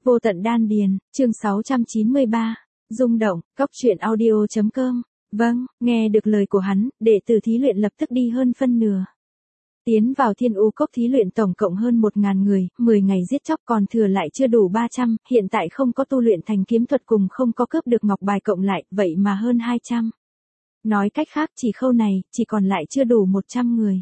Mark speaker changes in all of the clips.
Speaker 1: Vô tận đan điền, chương 693, rung động, cóc truyện audio.com. Vâng, nghe được lời của hắn, đệ tử thí luyện lập tức đi hơn phân nửa. Tiến vào Thiên U Cốc thí luyện tổng cộng hơn 1.000 người, 10 ngày giết chóc còn thừa lại chưa đủ 300, hiện tại không có tu luyện thành kiếm thuật cùng không có cướp được ngọc bài cộng lại, vậy mà hơn 200. Nói cách khác chỉ khâu này, chỉ còn lại chưa đủ 100 người.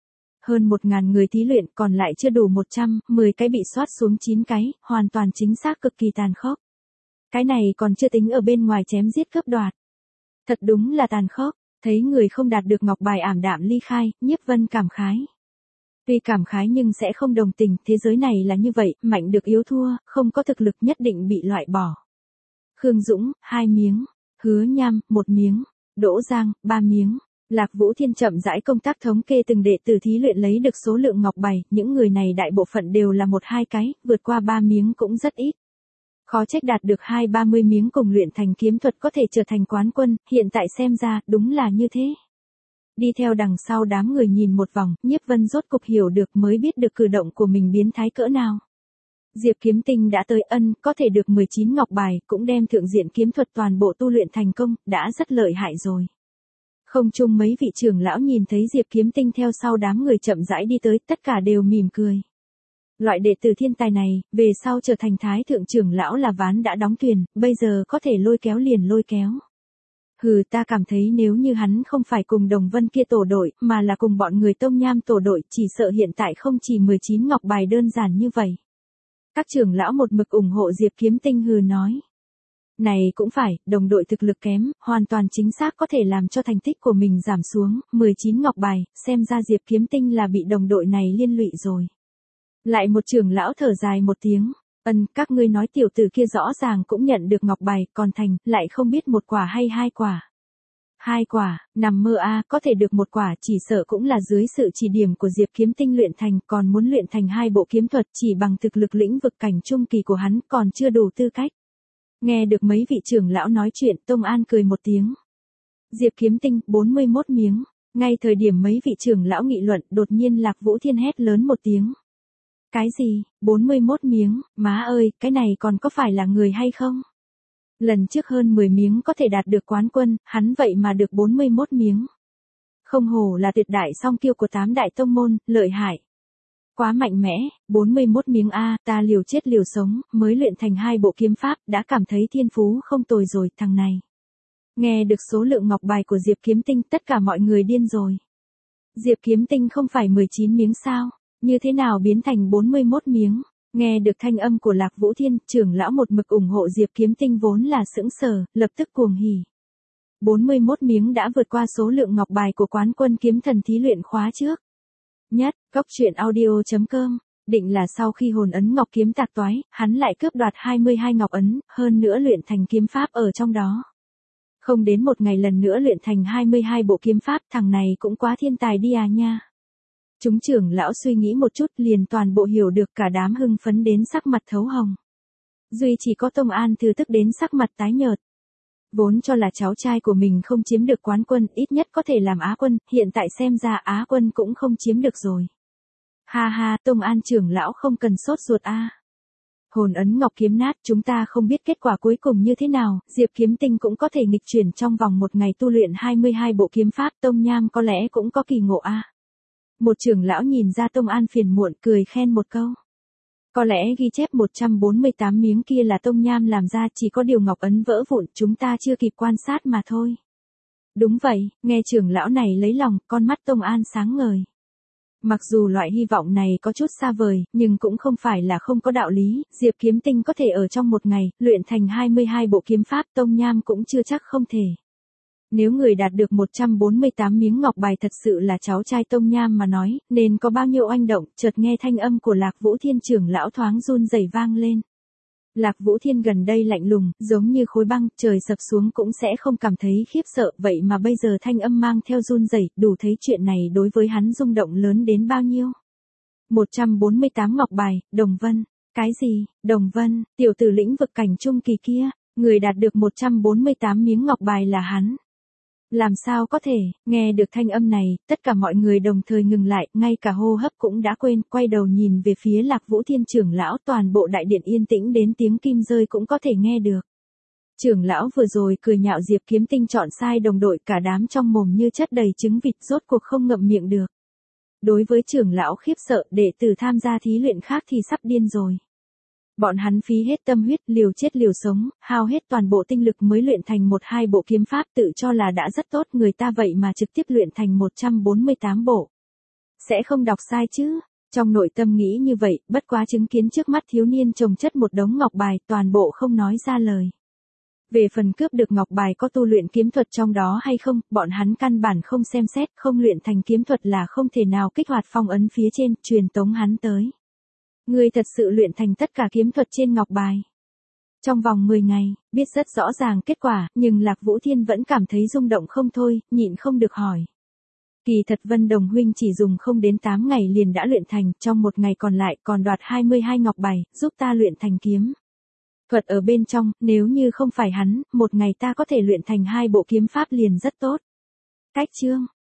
Speaker 1: Hơn 1.000 người thí luyện còn lại chưa đủ 100, 10 cái bị soát xuống 9 cái, hoàn toàn chính xác cực kỳ tàn khốc. Cái này còn chưa tính ở bên ngoài chém giết cướp đoạt. Thật đúng là tàn khốc, thấy người không đạt được ngọc bài ảm đạm ly khai, Nhiếp Vân cảm khái. Tuy cảm khái nhưng sẽ không đồng tình, thế giới này là như vậy, mạnh được yếu thua, không có thực lực nhất định bị loại bỏ. Khương Dũng, 2 miếng, Hứa Nham, 1 miếng, Đỗ Giang, 3 miếng. Lạc Vũ Thiên chậm rãi công tác thống kê từng đệ tử thí luyện lấy được số lượng ngọc bài, những người này đại bộ phận đều là 1-2 cái, vượt qua 3 miếng cũng rất ít. Khó trách đạt được 20-30 miếng cùng luyện thành kiếm thuật có thể trở thành quán quân, hiện tại xem ra, đúng là như thế. Đi theo đằng sau đám người nhìn một vòng, Nhiếp Vân rốt cục hiểu được mới biết được cử động của mình biến thái cỡ nào. Diệp Kiếm Tinh đã tới có thể được 19 ngọc bài, cũng đem thượng diện kiếm thuật toàn bộ tu luyện thành công, đã rất lợi hại rồi. Không chung mấy vị trưởng lão nhìn thấy Diệp Kiếm Tinh theo sau đám người chậm rãi đi tới, tất cả đều mỉm cười. Loại đệ tử thiên tài này, về sau trở thành thái thượng trưởng lão là ván đã đóng thuyền, bây giờ có thể lôi kéo liền lôi kéo. Hừ, ta cảm thấy nếu như hắn không phải cùng Đồng Vân kia tổ đội, mà là cùng bọn người Tông Nham tổ đội, chỉ sợ hiện tại không chỉ 19 ngọc bài đơn giản như vậy. Các trưởng lão một mực ủng hộ Diệp Kiếm Tinh hừ nói. Này cũng phải, đồng đội thực lực kém, hoàn toàn chính xác có thể làm cho thành tích của mình giảm xuống, 19 ngọc bài, xem ra Diệp Kiếm Tinh là bị đồng đội này liên lụy rồi. Lại một trưởng lão thở dài một tiếng, các ngươi nói tiểu tử kia rõ ràng cũng nhận được ngọc bài, còn thành, lại không biết 1 quả hay 2 quả. 2 quả, nằm mơ có thể được 1 quả chỉ sợ cũng là dưới sự chỉ điểm của Diệp Kiếm Tinh luyện thành, còn muốn luyện thành 2 bộ kiếm thuật chỉ bằng thực lực lĩnh vực cảnh trung kỳ của hắn còn chưa đủ tư cách. Nghe được mấy vị trưởng lão nói chuyện, Tông An cười một tiếng. Diệp Kiếm Tinh, 41 miếng. Ngay thời điểm mấy vị trưởng lão nghị luận, đột nhiên Lạc Vũ Thiên hét lớn một tiếng. Cái gì, 41 miếng, má ơi, cái này còn có phải là người hay không? Lần trước hơn 10 miếng có thể đạt được quán quân, hắn vậy mà được 41 miếng. Không hổ là tuyệt đại song kiêu của 8 đại tông môn, lợi hại. Quá mạnh mẽ, 41 miếng ta liều chết liều sống, mới luyện thành 2 bộ kiếm pháp, đã cảm thấy thiên phú không tồi rồi, thằng này. Nghe được số lượng ngọc bài của Diệp Kiếm Tinh, tất cả mọi người điên rồi. Diệp Kiếm Tinh không phải 19 miếng sao, như thế nào biến thành 41 miếng? Nghe được thanh âm của Lạc Vũ Thiên, trưởng lão một mực ủng hộ Diệp Kiếm Tinh vốn là sững sờ, lập tức cuồng hỉ. 41 miếng đã vượt qua số lượng ngọc bài của quán quân kiếm thần thí luyện khóa trước. Cóc truyện audio.com, định là sau khi hồn ấn ngọc kiếm tạc toái, hắn lại cướp đoạt 22 ngọc ấn, hơn nữa luyện thành kiếm pháp ở trong đó. Không đến 1 ngày lần nữa luyện thành 22 bộ kiếm pháp, thằng này cũng quá thiên tài đi nha. Chúng trưởng lão suy nghĩ một chút liền toàn bộ hiểu được, cả đám hưng phấn đến sắc mặt thấu hồng. Duy chỉ có Tông An Thư tức đến sắc mặt tái nhợt. Vốn cho là cháu trai của mình không chiếm được quán quân, ít nhất có thể làm Á quân, hiện tại xem ra Á quân cũng không chiếm được rồi. Ha ha, Tông An trưởng lão không cần sốt ruột Hồn ấn ngọc kiếm nát, chúng ta không biết kết quả cuối cùng như thế nào, Diệp Kiếm Tinh cũng có thể nghịch chuyển trong vòng 1 ngày tu luyện 22 bộ kiếm pháp, Tông Nham có lẽ cũng có kỳ ngộ Một trưởng lão nhìn ra Tông An phiền muộn, cười khen một câu. Có lẽ ghi chép 148 miếng kia là Tông Nham làm ra, chỉ có điều ngọc ấn vỡ vụn, chúng ta chưa kịp quan sát mà thôi. Đúng vậy, nghe trưởng lão này lấy lòng, con mắt Tông An sáng ngời. Mặc dù loại hy vọng này có chút xa vời, nhưng cũng không phải là không có đạo lý, Diệp Kiếm Tinh có thể ở trong 1 ngày, luyện thành 22 bộ kiếm pháp, Tông Nham cũng chưa chắc không thể. Nếu người đạt được 148 miếng ngọc bài thật sự là cháu trai Tông Nham mà nói, nên có bao nhiêu oanh động, chợt nghe thanh âm của Lạc Vũ Thiên trưởng lão thoáng run rẩy vang lên. Lạc Vũ Thiên gần đây lạnh lùng, giống như khối băng, trời sập xuống cũng sẽ không cảm thấy khiếp sợ, vậy mà bây giờ thanh âm mang theo run rẩy, đủ thấy chuyện này đối với hắn rung động lớn đến bao nhiêu. 148 ngọc bài, Đồng Vân. Cái gì, Đồng Vân, tiểu tử lĩnh vực cảnh trung kỳ kia, người đạt được 148 miếng ngọc bài là hắn. Làm sao có thể, nghe được thanh âm này, tất cả mọi người đồng thời ngừng lại, ngay cả hô hấp cũng đã quên, quay đầu nhìn về phía Lạc Vũ Thiên trưởng lão, toàn bộ đại điện yên tĩnh đến tiếng kim rơi cũng có thể nghe được. Trưởng lão vừa rồi cười nhạo Diệp Kiếm Tinh chọn sai đồng đội, cả đám trong mồm như chất đầy trứng vịt, rốt cuộc không ngậm miệng được. Đối với trưởng lão khiếp sợ, đệ tử tham gia thí luyện khác thì sắp điên rồi. Bọn hắn phí hết tâm huyết, liều chết liều sống, hao hết toàn bộ tinh lực mới luyện thành 1-2 bộ kiếm pháp, tự cho là đã rất tốt, người ta vậy mà trực tiếp luyện thành 148 bộ. Sẽ không đọc sai chứ? Trong nội tâm nghĩ như vậy, bất quá chứng kiến trước mắt thiếu niên chồng chất một đống ngọc bài, toàn bộ không nói ra lời. Về phần cướp được ngọc bài có tu luyện kiếm thuật trong đó hay không, bọn hắn căn bản không xem xét, không luyện thành kiếm thuật là không thể nào kích hoạt phong ấn phía trên, truyền tống hắn tới. Ngươi thật sự luyện thành tất cả kiếm thuật trên ngọc bài. Trong vòng 10 ngày, biết rất rõ ràng kết quả, nhưng Lạc Vũ Thiên vẫn cảm thấy rung động không thôi, nhịn không được hỏi. Kỳ thật Vân Đồng huynh chỉ dùng không đến 8 ngày liền đã luyện thành, trong một ngày còn lại còn đoạt 22 ngọc bài, giúp ta luyện thành kiếm thuật ở bên trong, nếu như không phải hắn, một ngày ta có thể luyện thành 2 bộ kiếm pháp liền rất tốt. Cách chương